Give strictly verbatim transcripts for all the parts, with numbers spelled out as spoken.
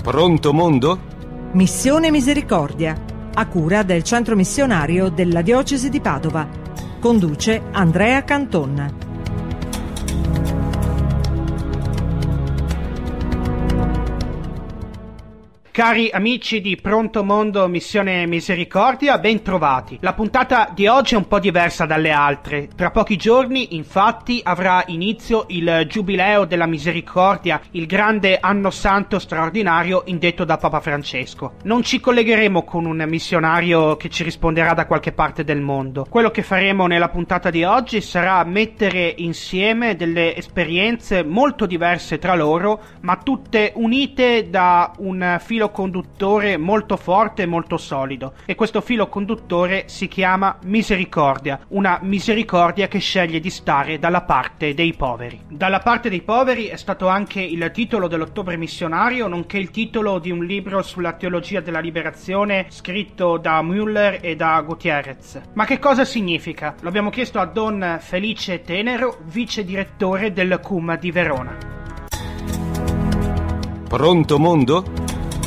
Pronto mondo? Missione Misericordia, a cura del Centro Missionario della Diocesi di Padova. Conduce Andrea Canton. Cari amici di Pronto Mondo Missione Misericordia, ben trovati. La puntata di oggi è un po' diversa dalle altre. Tra pochi giorni, infatti, avrà inizio il Giubileo della Misericordia, il grande anno santo straordinario indetto da Papa Francesco. Non ci collegheremo con un missionario che ci risponderà da qualche parte del mondo. Quello che faremo nella puntata di oggi sarà mettere insieme delle esperienze molto diverse tra loro, ma tutte unite da un filo conduttore molto forte e molto solido, e questo filo conduttore si chiama misericordia, una misericordia che sceglie di stare dalla parte dei poveri. Dalla parte dei poveri è stato anche il titolo dell'Ottobre Missionario, nonché il titolo di un libro sulla teologia della liberazione scritto da Müller e da Gutierrez. Ma che cosa significa? Lo abbiamo chiesto a Don Felice Tenero, vice direttore del C U M di Verona. Pronto mondo?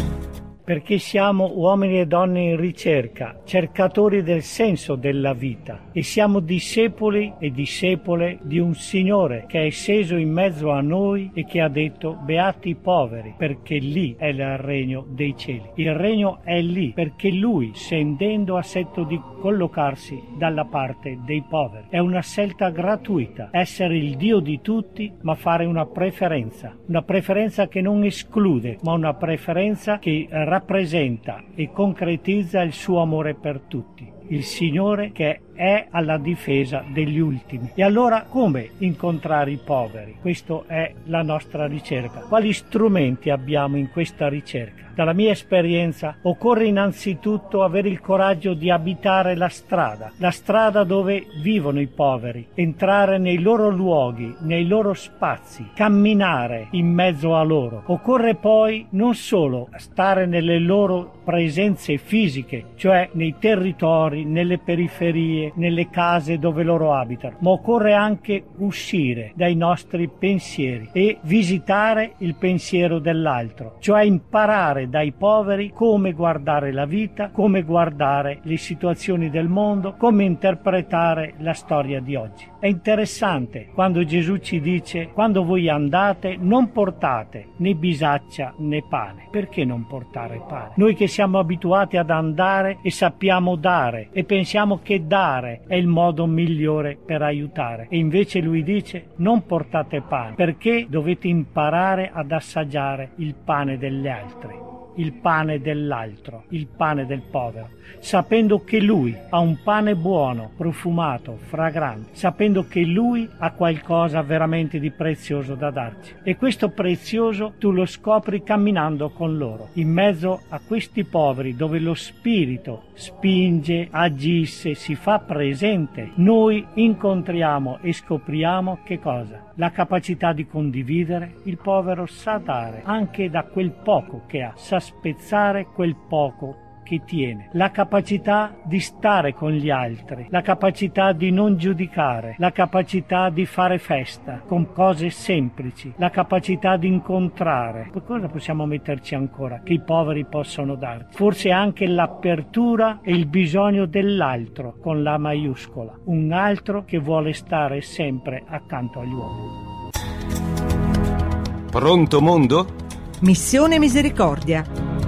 Perché siamo uomini e donne in ricerca, cercatori del senso della vita, e siamo discepoli e discepole di un Signore che è sceso in mezzo a noi e che ha detto: beati i poveri, perché lì è il regno dei cieli. Il regno è lì perché Lui, scendendo, ha scelto di collocarsi dalla parte dei poveri. È una scelta gratuita, essere il Dio di tutti, ma fare una preferenza, una preferenza che non esclude, ma una preferenza che rappresenta e concretizza il suo amore per tutti. Il Signore che è alla difesa degli ultimi. E allora come incontrare i poveri? Questa è la nostra ricerca. Quali strumenti abbiamo in questa ricerca? Dalla mia esperienza occorre innanzitutto avere il coraggio di abitare la strada, la strada dove vivono i poveri, entrare nei loro luoghi, nei loro spazi, camminare in mezzo a loro. Occorre poi non solo stare nelle loro presenze fisiche, cioè nei territori, nelle periferie, nelle case dove loro abitano, ma occorre anche uscire dai nostri pensieri e visitare il pensiero dell'altro, cioè imparare dai poveri come guardare la vita, come guardare le situazioni del mondo, come interpretare la storia di oggi. È interessante quando Gesù ci dice: quando voi andate non portate né bisaccia né pane. Perché non portare pane? Noi che siamo abituati ad andare e sappiamo dare e pensiamo che dare è il modo migliore per aiutare, e invece lui dice: non portate pane, perché dovete imparare ad assaggiare il pane degli altri, il pane dell'altro, il pane del povero, sapendo che lui ha un pane buono, profumato, fragrante, sapendo che lui ha qualcosa veramente di prezioso da darci. E questo prezioso tu lo scopri camminando con loro, in mezzo a questi poveri dove lo Spirito spinge, agisce, si fa presente. Noi incontriamo e scopriamo che cosa? La capacità di condividere. Il povero sa dare anche da quel poco che ha, sa spezzare quel poco che tiene, la capacità di stare con gli altri, la capacità di non giudicare, la capacità di fare festa con cose semplici, la capacità di incontrare. Per cosa possiamo metterci ancora che i poveri possono darci? Forse anche l'apertura e il bisogno dell'altro con la maiuscola, un altro che vuole stare sempre accanto agli uomini. Pronto mondo? Missione Misericordia.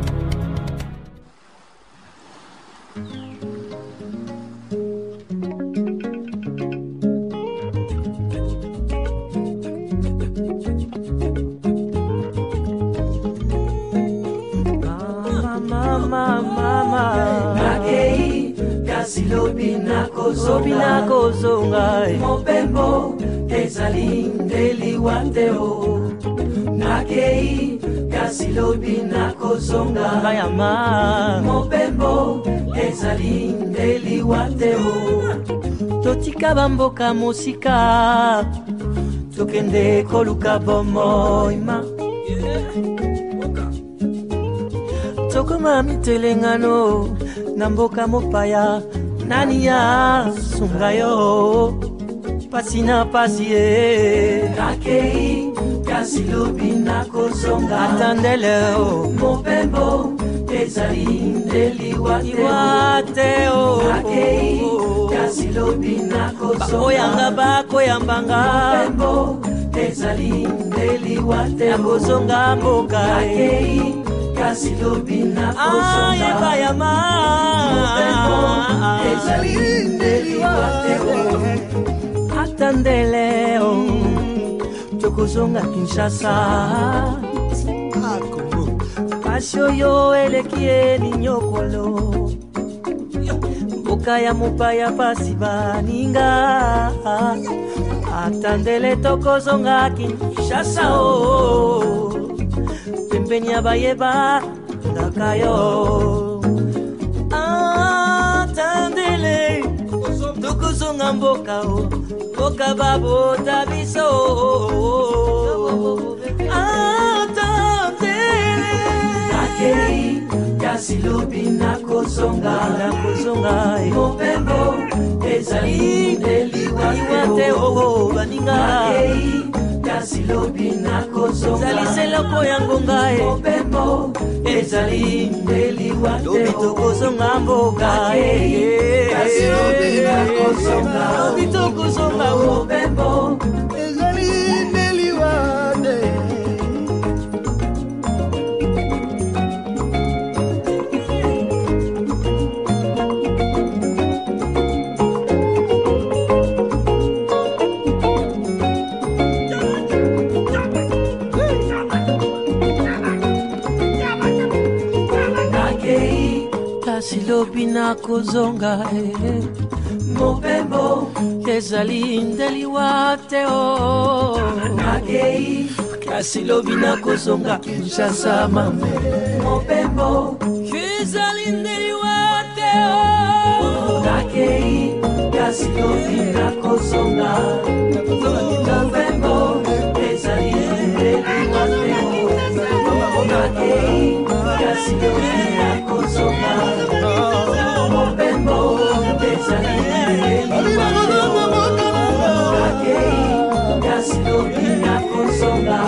Lobina kozonga mopembo ezali ndeli wateo nakei kasi lobina kozonga bayama mopembo ezali ndeli wateo totika bamboka mosika tokende koluka bomoima tokoma mitelengano na mboka mopaya nani ya sunga yo pasi na pasi e nakei kasi lobi nakozonga atandele o mopembo ezali ndeliwa te o nakei kasi lobi nakozonga bakoyanga bakoyambanga mopembo ezali ndeliwa te nakozonga mboka nakei kasi lobi nakozonga ayeba yama mopembo ezali ndeliwa te o atandele o tokozonga Kinshasa pasio yo elekieni nyokolo mboka ya mopaya pasi baninga atandele tokozonga Kinshasa o pembeni ya bayeba ngaka yo atandele tokozonga mboka o mboka babota biso atandele nakei kasi lobi nakozonga nakozonga mopembo ezali ndeliwa te o baninga nakei kasi lobi nakozonga ezali seloko ya ngonga mopembo ezali ndeliwa te lobi tokozonga mboka kasi lobi nakozonga lobi tokozonga mopembo ezali ndeliwa te. Lobi nakozonga eh, mopembo ezali ndeliwa te o nakei kasi lobi nakozonga Kinshasa mame mopembo ezali ndeliwa te o nakei kasi lobi nakozonga mopembo ezali ndeliwa te o nakei kasi lobi nakozonga mopembo ezali ndeliwa nakei kasi lobi nakozonga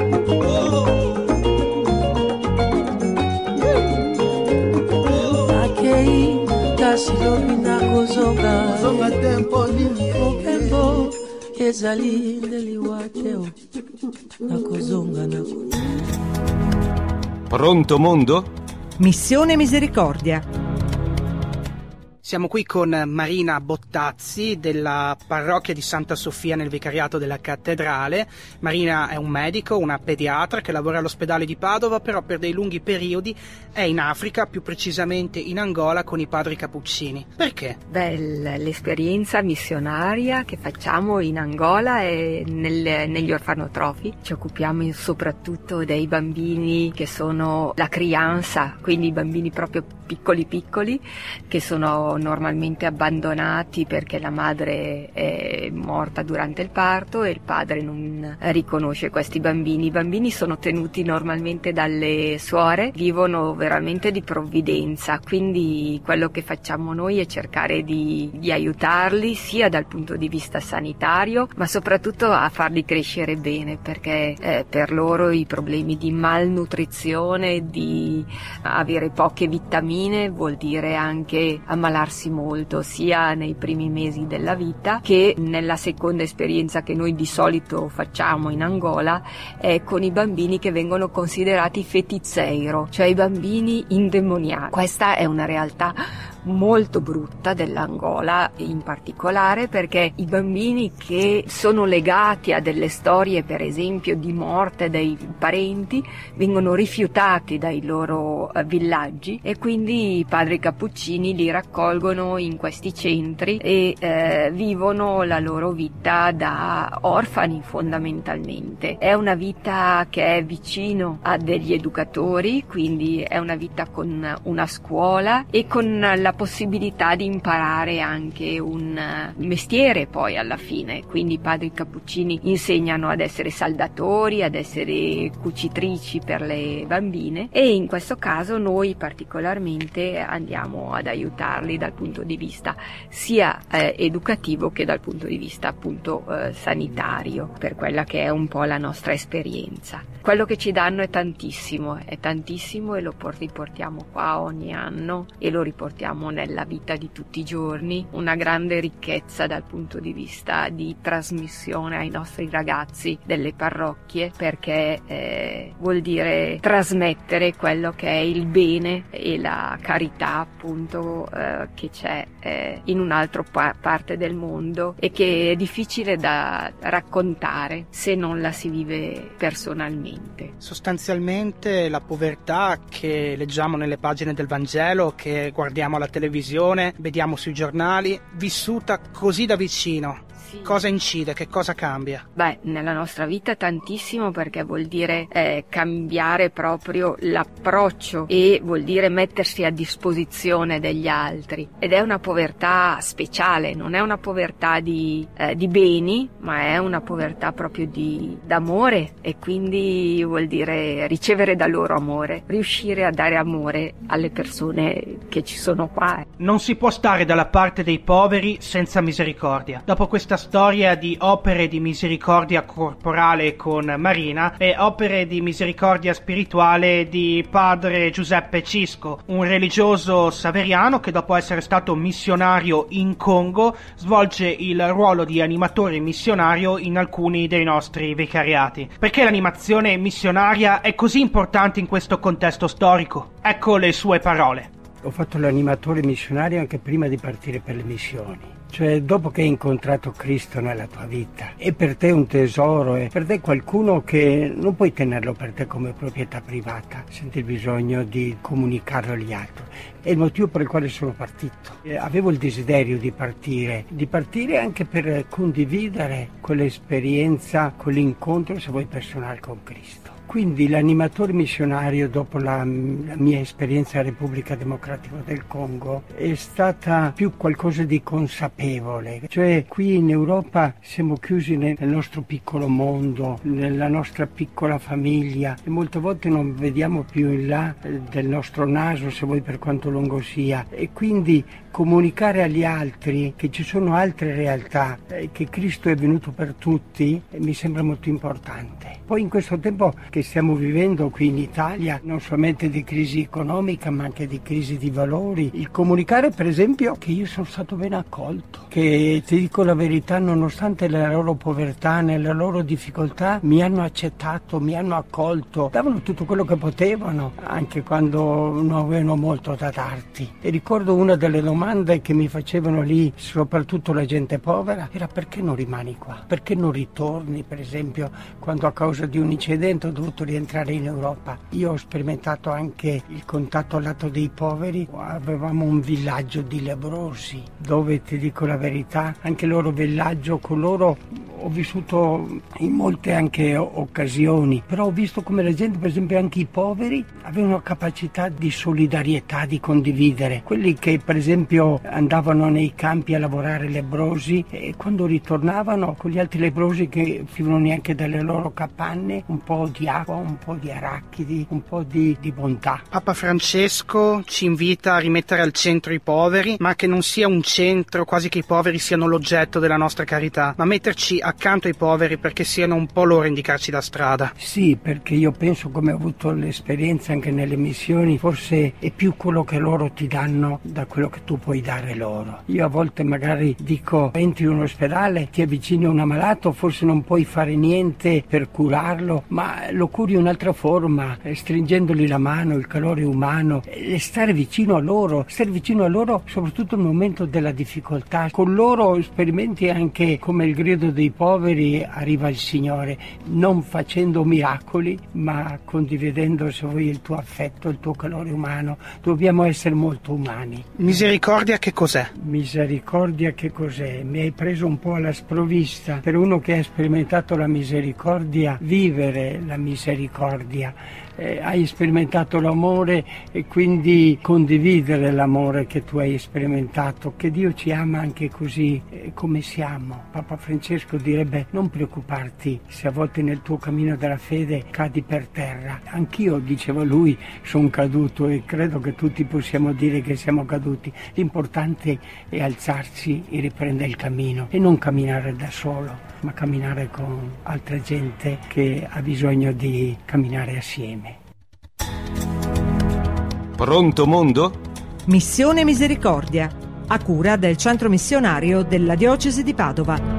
nakei kasi lobi nakozonga mopembo ezali ndeliwa te nakozonga nakozonga. Pronto mondo? Missione Misericordia. Siamo qui con Marina Bottazzi della parrocchia di Santa Sofia nel vicariato della cattedrale. Marina è un medico, una pediatra che lavora all'ospedale di Padova, però per dei lunghi periodi è in Africa, più precisamente in Angola con i padri cappuccini. Perché? Beh, l'esperienza missionaria che facciamo in Angola e nel, negli orfanotrofi. Ci occupiamo soprattutto dei bambini che sono la crianza, quindi i bambini proprio piccoli piccoli che sono normalmente abbandonati perché la madre è morta durante il parto e il padre non riconosce questi bambini. I bambini sono tenuti normalmente dalle suore, vivono veramente di provvidenza, quindi quello che facciamo noi è cercare di, di aiutarli sia dal punto di vista sanitario ma soprattutto a farli crescere bene, perché eh, per loro i problemi di malnutrizione, di avere poche vitamine vuol dire anche ammalarsi molto, sia nei primi mesi della vita che nella seconda esperienza che noi di solito facciamo in Angola è con i bambini che vengono considerati fetizzeiro, cioè i bambini indemoniati. Questa è una realtà molto brutta dell'Angola in particolare, perché i bambini che sono legati a delle storie per esempio di morte dei parenti vengono rifiutati dai loro eh, villaggi e quindi i padri cappuccini li raccolgono in questi centri e eh, vivono la loro vita da orfani fondamentalmente. È una vita che è vicino a degli educatori, quindi è una vita con una scuola e con la la possibilità di imparare anche un mestiere poi alla fine. Quindi i padri cappuccini insegnano ad essere saldatori, ad essere cucitrici per le bambine, e in questo caso noi particolarmente andiamo ad aiutarli dal punto di vista sia eh, educativo che dal punto di vista appunto eh, sanitario, per quella che è un po' la nostra esperienza. Quello che ci danno è tantissimo, è tantissimo e lo riportiamo qua ogni anno e lo riportiamo nella vita di tutti i giorni, una grande ricchezza dal punto di vista di trasmissione ai nostri ragazzi delle parrocchie, perché eh, vuol dire trasmettere quello che è il bene e la carità appunto eh, che c'è eh, in un'altra pa- parte del mondo e che è difficile da raccontare se non la si vive personalmente. Sostanzialmente la povertà che leggiamo nelle pagine del Vangelo, che guardiamo alla televisione, vediamo sui giornali, vissuta così da vicino. Cosa incide? Che cosa cambia? Beh, nella nostra vita tantissimo, perché vuol dire eh, cambiare proprio l'approccio e vuol dire mettersi a disposizione degli altri. Ed è una povertà speciale, non è una povertà di, eh, di beni, ma è una povertà proprio di d'amore, e quindi vuol dire ricevere da loro amore, riuscire a dare amore alle persone che ci sono qua. Non si può stare dalla parte dei poveri senza misericordia. Dopo questa storia di opere di misericordia corporale con Marina e opere di misericordia spirituale di padre Giuseppe Cisco, un religioso saveriano che dopo essere stato missionario in Congo svolge il ruolo di animatore missionario in alcuni dei nostri vicariati. Perché l'animazione missionaria è così importante in questo contesto storico? Ecco le sue parole. Ho fatto l'animatore missionario anche prima di partire per le missioni. Cioè, dopo che hai incontrato Cristo nella tua vita, è per te un tesoro, è per te qualcuno che non puoi tenerlo per te come proprietà privata, senti il bisogno di comunicarlo agli altri. È il motivo per il quale sono partito. Eh, avevo il desiderio di partire, di partire anche per condividere quell'esperienza, quell'incontro, se vuoi, personale con Cristo. Quindi l'animatore missionario, dopo la, la mia esperienza in Repubblica Democratica del Congo, è stata più qualcosa di consapevole. Cioè, qui in Europa siamo chiusi nel, nel nostro piccolo mondo, nella nostra piccola famiglia, e molte volte non vediamo più in là eh, del nostro naso, se vuoi, per quanto lungo sia. E quindi comunicare agli altri che ci sono altre realtà, eh, che Cristo è venuto per tutti, eh, mi sembra molto importante. Poi in questo tempo che stiamo vivendo qui in Italia, non solamente di crisi economica ma anche di crisi di valori, il comunicare per esempio che io sono stato ben accolto, che ti dico la verità, nonostante la loro povertà, nelle loro difficoltà, mi hanno accettato, mi hanno accolto, davano tutto quello che potevano, anche quando non avevano molto da darti. E ricordo una delle domande che mi facevano lì, soprattutto la gente povera, era: perché non rimani qua? Perché non ritorni, per esempio, quando a causa di un incidente ho dovuto rientrare in Europa. Io ho sperimentato anche il contatto al lato dei poveri. Avevamo un villaggio di lebbrosi dove, ti dico la verità, anche il loro villaggio, con loro ho vissuto in molte anche occasioni, però ho visto come la gente, per esempio anche i poveri, avevano capacità di solidarietà, di condividere. Quelli che per esempio andavano nei campi a lavorare lebbrosi, e quando ritornavano con gli altri lebbrosi che vivono neanche dalle loro capanne, un po' di acqua, un po' di arachidi, un po' di, di bontà. Papa Francesco ci invita a rimettere al centro i poveri, ma che non sia un centro quasi che i poveri siano l'oggetto della nostra carità, ma metterci accanto ai poveri perché siano un po' loro a indicarci la strada. Sì, perché io penso, come ho avuto l'esperienza anche nelle missioni, forse è più quello che loro ti danno da quello che tu puoi dare loro. Io a volte magari dico: entri in un ospedale, ti avvicini a un ammalato, forse non puoi fare niente per curarlo, ma lo curi in un'altra forma, stringendogli la mano, il calore umano, e stare vicino a loro, stare vicino a loro soprattutto nel momento della difficoltà. Con loro sperimenti anche come il grido dei poveri arriva il Signore, non facendo miracoli, ma condividendo, se vuoi, il tuo affetto, il tuo calore umano. Dobbiamo essere molto umani. Misericordia che cos'è? Misericordia che cos'è? Mi hai preso un po' alla sprovvista. Per uno che ha sperimentato la misericordia, vivere la misericordia. Eh, hai sperimentato l'amore e quindi condividere l'amore che tu hai sperimentato, che Dio ci ama anche così eh, come siamo. Papa Francesco direbbe: non preoccuparti se a volte nel tuo cammino della fede cadi per terra. Anch'io, diceva lui, sono caduto e credo che tutti possiamo dire che siamo caduti. L'importante è alzarsi e riprendere il cammino e non camminare da solo, ma camminare con altra gente che ha bisogno di camminare assieme. Pronto mondo? Missione Misericordia, a cura del Centro Missionario della Diocesi di Padova.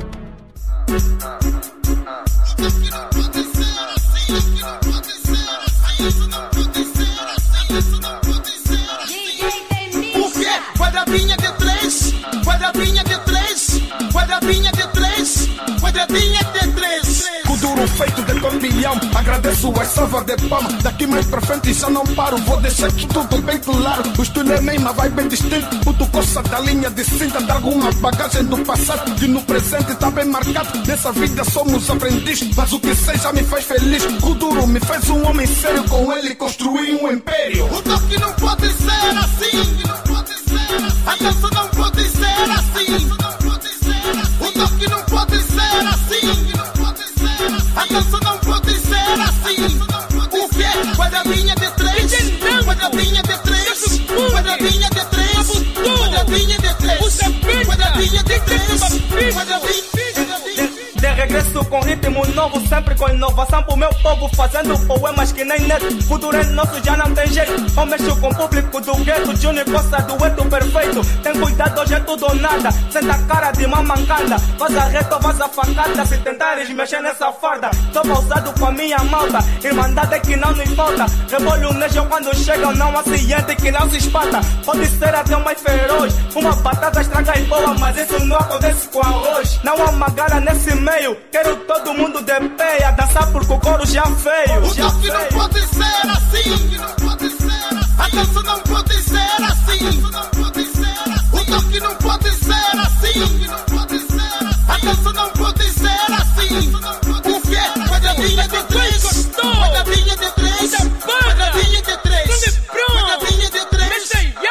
Quadradinha de três, quadradinha de três, quadradinha de três, quadradinha de três. Com duro feito de turbilhão, agradeço as salvas de palma. Daqui mais pra frente já não paro, vou deixar que tudo bem claro. O estilo é mesmo, vai bem distinto. Puto coça da linha de cinta, de alguma bagagem do passado que no presente tá bem marcado. Nessa vida somos aprendizes, mas o que seja me faz feliz. O duro me fez um homem sério, com ele construí um império. O toque não pode ser assim, não pode ser. A dança não pode ser assim. O toque não pode ser assim. A dança não pode ser assim. O quê? Quadradinha de três, quadradinha de três, quadradinha de três, quadradinha de três, quadradinha de três, quadradinha. De regresso com ritmo novo, sempre com inovação pro meu povo, fazendo poemas que nem neto. Futuro é nosso, já não tem jeito. Eu mexo com o público do gueto, Junior Costa, dueto perfeito. Tem cuidado, hoje é tudo ou nada. Senta a cara de mão mancada, vaza reto, vaza facada. Se tentares mexer nessa farda, tô pausado com a minha malta. Irmandade que não nos falta. Revolunejo quando chegam, não há ciente que não se espata. Pode ser até o mais feroz, uma batata estraga e boa, mas isso não acontece com arroz. Não há uma gara nesse meio. Quero todo mundo de pé a dançar porque o coro já veio. O toque não pode ser assim. A dança não pode ser assim. O toque não pode ser assim. A dança não pode ser assim. O quê? Quadradinha de três, quadradinha de três, quadradinha de três, quadradinha de três.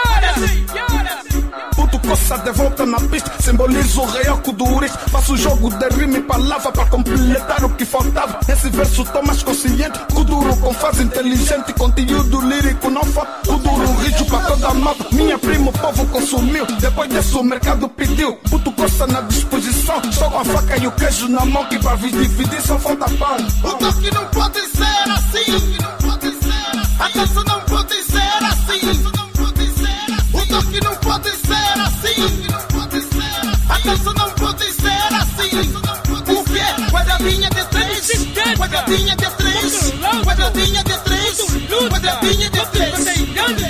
Puto coça de volta na pista, simbolizo o real Kudurista. Faço jogo de rima e palavra para completar o que faltava. Esse verso tô mais consciente, Kuduro com fase inteligente, conteúdo lírico não falta. Kuduro rijo para toda a mapa, minha prima o povo consumiu. Depois disso o mercado pediu, puto coça na disposição. Só com a faca e o queijo na mão, que para dividir só falta pão. O toque não pode ser assim. A dança não pode ser assim. O toque não pode ser assim. A dança não pode ser assim. O quê? Quadradinha de três, quadradinha de três, quadradinha de três, quadradinha de três.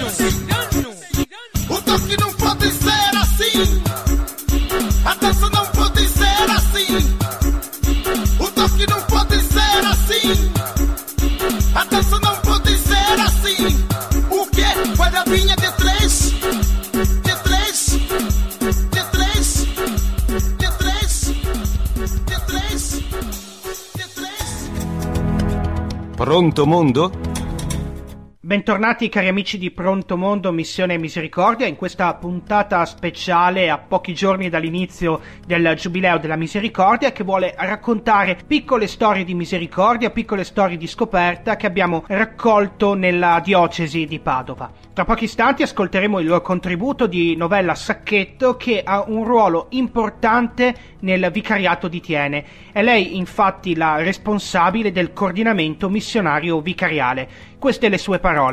O toque não pode ser assim. A dança não pode ser assim. O toque não pode ser assim. A dança não pode ser assim. O quê? Quadradinha de três. Pronto mondo? Bentornati cari amici di Pronto Mondo, Missione Misericordia, in questa puntata speciale a pochi giorni dall'inizio del Giubileo della Misericordia, che vuole raccontare piccole storie di misericordia, piccole storie di scoperta che abbiamo raccolto nella diocesi di Padova. Tra pochi istanti ascolteremo il contributo di Novella Sacchetto, che ha un ruolo importante nel vicariato di Thiene. È lei infatti la responsabile del coordinamento missionario vicariale. Queste le sue parole.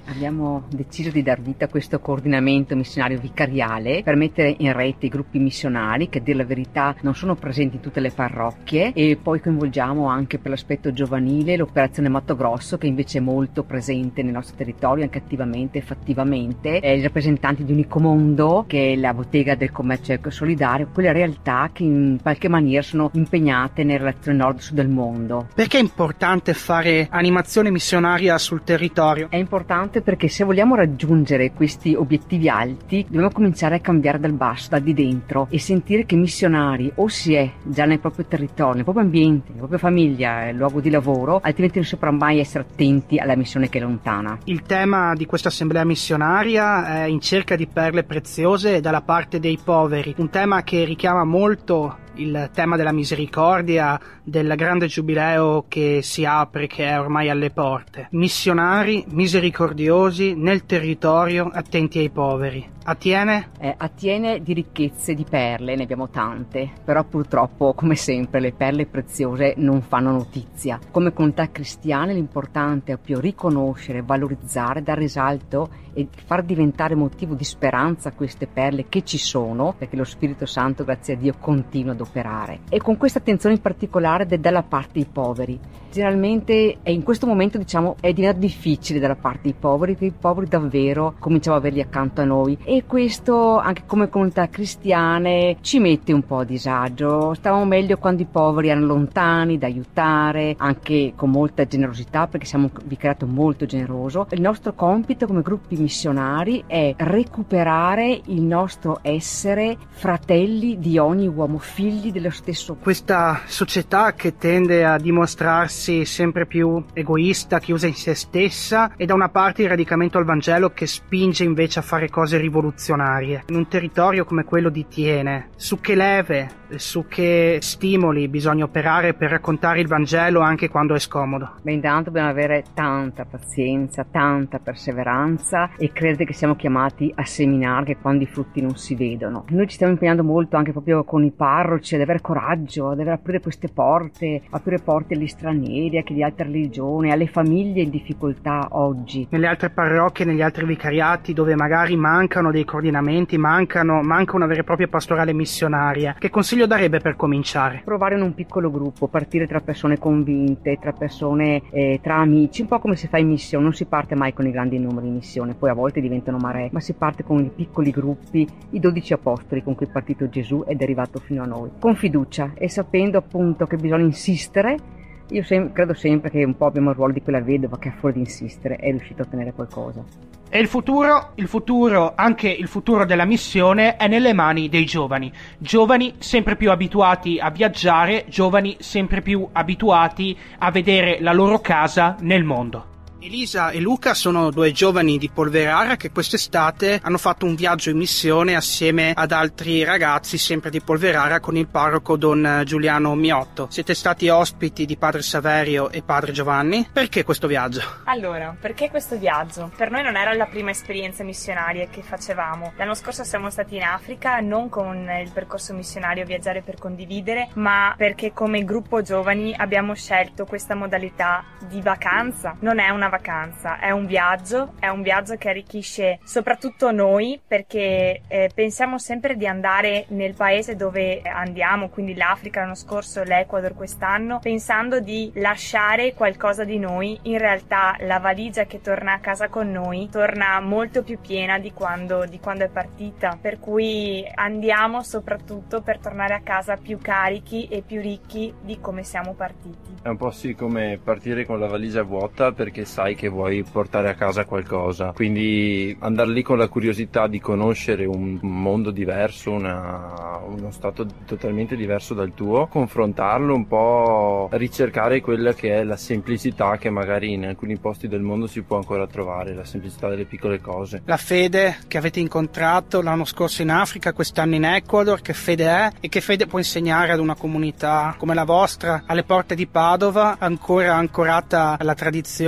Abbiamo deciso di dar vita a questo coordinamento missionario vicariale per mettere in rete i gruppi missionari che, a dire la verità, non sono presenti in tutte le parrocchie, e poi coinvolgiamo anche per l'aspetto giovanile l'operazione Matto Grosso, che invece è molto presente nel nostro territorio, anche attivamente e fattivamente, e i rappresentanti di Unicomondo, che è la bottega del commercio ecosolidario, quelle realtà che in qualche maniera sono impegnate nelle relazioni nord-sud del mondo. Perché è importante fare animazione missionaria sul territorio? È importante perché se vogliamo raggiungere questi obiettivi alti dobbiamo cominciare a cambiare dal basso, da di dentro, e sentire che missionari o si è già nel proprio territorio, nel proprio ambiente, nella propria famiglia, il luogo di lavoro, altrimenti non si potrà mai essere attenti alla missione che è lontana. Il tema di questa assemblea missionaria è in cerca di perle preziose dalla parte dei poveri, un tema che richiama molto il tema della misericordia, del grande giubileo che si apre, che è ormai alle porte. Missionari misericordiosi nel territorio, attenti ai poveri. Attiene? Eh, attiene di ricchezze, di perle, ne abbiamo tante, però purtroppo, come sempre, le perle preziose non fanno notizia. Come comunità cristiane l'importante è più riconoscere, valorizzare, dare risalto e far diventare motivo di speranza queste perle che ci sono, perché lo Spirito Santo, grazie a Dio, continua ad operare. E con questa attenzione in particolare dalla parte dei poveri. Generalmente è in questo momento, diciamo, è diventato difficile dalla parte dei poveri, perché i poveri davvero cominciamo a averli accanto a noi, e questo anche come comunità cristiane ci mette un po' a disagio. Stavamo meglio quando i poveri erano lontani da aiutare, anche con molta generosità, perché siamo un vicariato molto generoso. Il nostro compito come gruppi missionari è recuperare il nostro essere fratelli di ogni uomo, figli dello stesso. Questa società che tende a dimostrarsi sempre più egoista, chiusa in se stessa, e da una parte il radicamento al Vangelo che spinge invece a fare cose rivoluzionarie. In un territorio come quello di Thiene, su che leve, su che stimoli bisogna operare per raccontare il Vangelo anche quando è scomodo? Beh, intanto dobbiamo avere tanta pazienza, tanta perseveranza, e credere che siamo chiamati a seminare che quando i frutti non si vedono. Noi ci stiamo impegnando molto anche proprio con i parroci ad avere coraggio, ad avere aprire queste porte, aprire porte agli stranieri, anche di altre religioni, alle famiglie in difficoltà oggi. Nelle altre parrocchie, negli altri vicariati dove magari mancano dei coordinamenti, mancano, manca una vera e propria pastorale missionaria, che consiglio darebbe per cominciare? Provare in un piccolo gruppo, partire tra persone convinte, tra persone, eh, tra amici, un po' come si fa in missione. Non si parte mai con i grandi numeri in missione, poi a volte diventano maree, ma si parte con i piccoli gruppi, i dodici apostoli con cui è partito Gesù ed è arrivato fino a noi, con fiducia e sapendo appunto che bisogna insistere. Io sem- credo sempre che un po' abbiamo il ruolo di quella vedova che a fuori di insistere è riuscito a ottenere qualcosa. E il futuro, il futuro, anche il futuro della missione è nelle mani dei giovani. Giovani sempre più abituati a viaggiare, giovani sempre più abituati a vedere la loro casa nel mondo. Elisa e Luca sono due giovani di Polverara che quest'estate hanno fatto un viaggio in missione assieme ad altri ragazzi sempre di Polverara con il parroco Don Giuliano Miotto. Siete stati ospiti di Padre Saverio e Padre Giovanni. Perché questo viaggio? Allora, perché questo viaggio? Per noi non era la prima esperienza missionaria che facevamo. L'anno scorso siamo stati in Africa, non con il percorso missionario Viaggiare per condividere, ma perché come gruppo giovani abbiamo scelto questa modalità di vacanza. Non è una vacanza, è un viaggio, è un viaggio che arricchisce soprattutto noi, perché eh, pensiamo sempre di andare nel paese dove andiamo, quindi l'Africa l'anno scorso, l'Ecuador quest'anno, pensando di lasciare qualcosa di noi. In realtà la valigia che torna a casa con noi torna molto più piena di quando, di quando è partita, per cui andiamo soprattutto per tornare a casa più carichi e più ricchi di come siamo partiti. È un po' sì come partire con la valigia vuota, perché sai che vuoi portare a casa qualcosa, quindi andare lì con la curiosità di conoscere un mondo diverso, una, uno stato totalmente diverso dal tuo, confrontarlo un po', ricercare quella che è la semplicità che magari in alcuni posti del mondo si può ancora trovare, la semplicità delle piccole cose. La fede che avete incontrato l'anno scorso in Africa, quest'anno in Ecuador, che fede è e che fede può insegnare ad una comunità come la vostra alle porte di Padova, ancora ancorata alla tradizione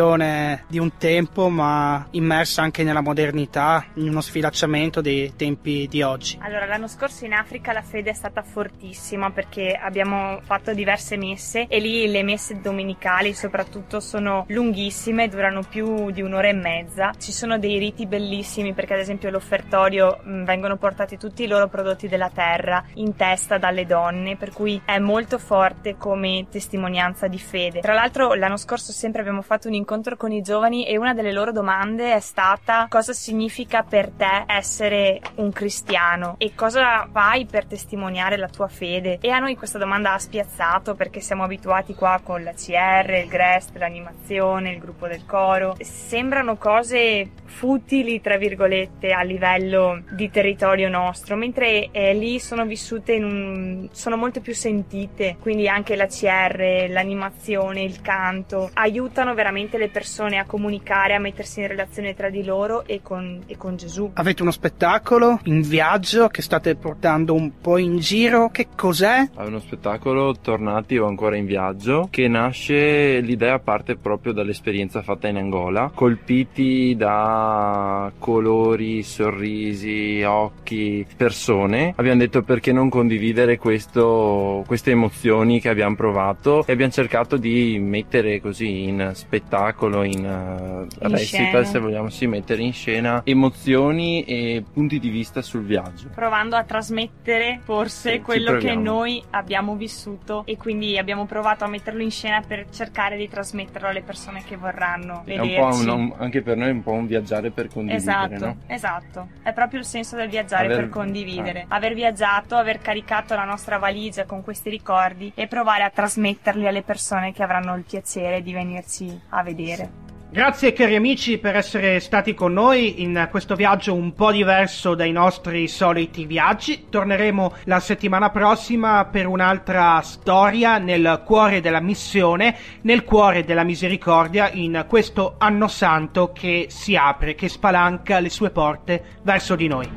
tradizione di un tempo, ma immersa anche nella modernità, in uno sfilacciamento dei tempi di oggi. Allora, l'anno scorso in Africa la fede è stata fortissima perché abbiamo fatto diverse messe e lì le messe domenicali soprattutto sono lunghissime, durano più di un'ora e mezza. Ci sono dei riti bellissimi perché ad esempio all'offertorio mh, vengono portati tutti i loro prodotti della terra in testa dalle donne, per cui è molto forte come testimonianza di fede. Tra l'altro l'anno scorso sempre abbiamo fatto un incontro con i giovani e una delle loro domande è stata: cosa significa per te essere un cristiano e cosa fai per testimoniare la tua fede? E a noi questa domanda ha spiazzato perché siamo abituati qua con la C R, il Grest, l'animazione, il gruppo del coro. Sembrano cose futili tra virgolette a livello di territorio nostro, mentre eh, lì sono vissute in un... sono molto più sentite, quindi anche la C R, l'animazione, il canto aiutano veramente le persone a comunicare, a mettersi in relazione tra di loro e con, e con Gesù. Avete uno spettacolo in viaggio che state portando un po' in giro, che cos'è? È uno spettacolo Tornati o ancora in viaggio, che nasce, l'idea parte proprio dall'esperienza fatta in Angola, colpiti da colori, sorrisi, occhi, persone. Abbiamo detto perché non condividere questo, queste emozioni che abbiamo provato, e abbiamo cercato di mettere così in spettacolo, in, uh, in recital, scena. se vogliamo sì, mettere in scena emozioni e punti di vista sul viaggio, provando a trasmettere forse sì, quello che noi abbiamo vissuto, e quindi abbiamo provato a metterlo in scena per cercare di trasmetterlo alle persone che vorranno vederci. È un po' un, un, anche per noi è un po' un viaggiare per condividere, esatto, no? Esatto, è proprio il senso del viaggiare Aver, per condividere, eh. aver viaggiato, aver caricato la nostra valigia con questi ricordi e provare a trasmetterli alle persone che avranno il piacere di venirci a vedere. Grazie cari amici per essere stati con noi in questo viaggio un po' diverso dai nostri soliti viaggi. Torneremo la settimana prossima per un'altra storia nel cuore della missione, nel cuore della misericordia, in questo anno santo che si apre, che spalanca le sue porte verso di noi.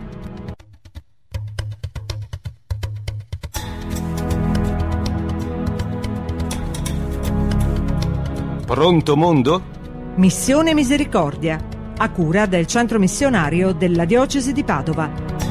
Pronto mondo? Missione Misericordia, a cura del Centro Missionario della Diocesi di Padova.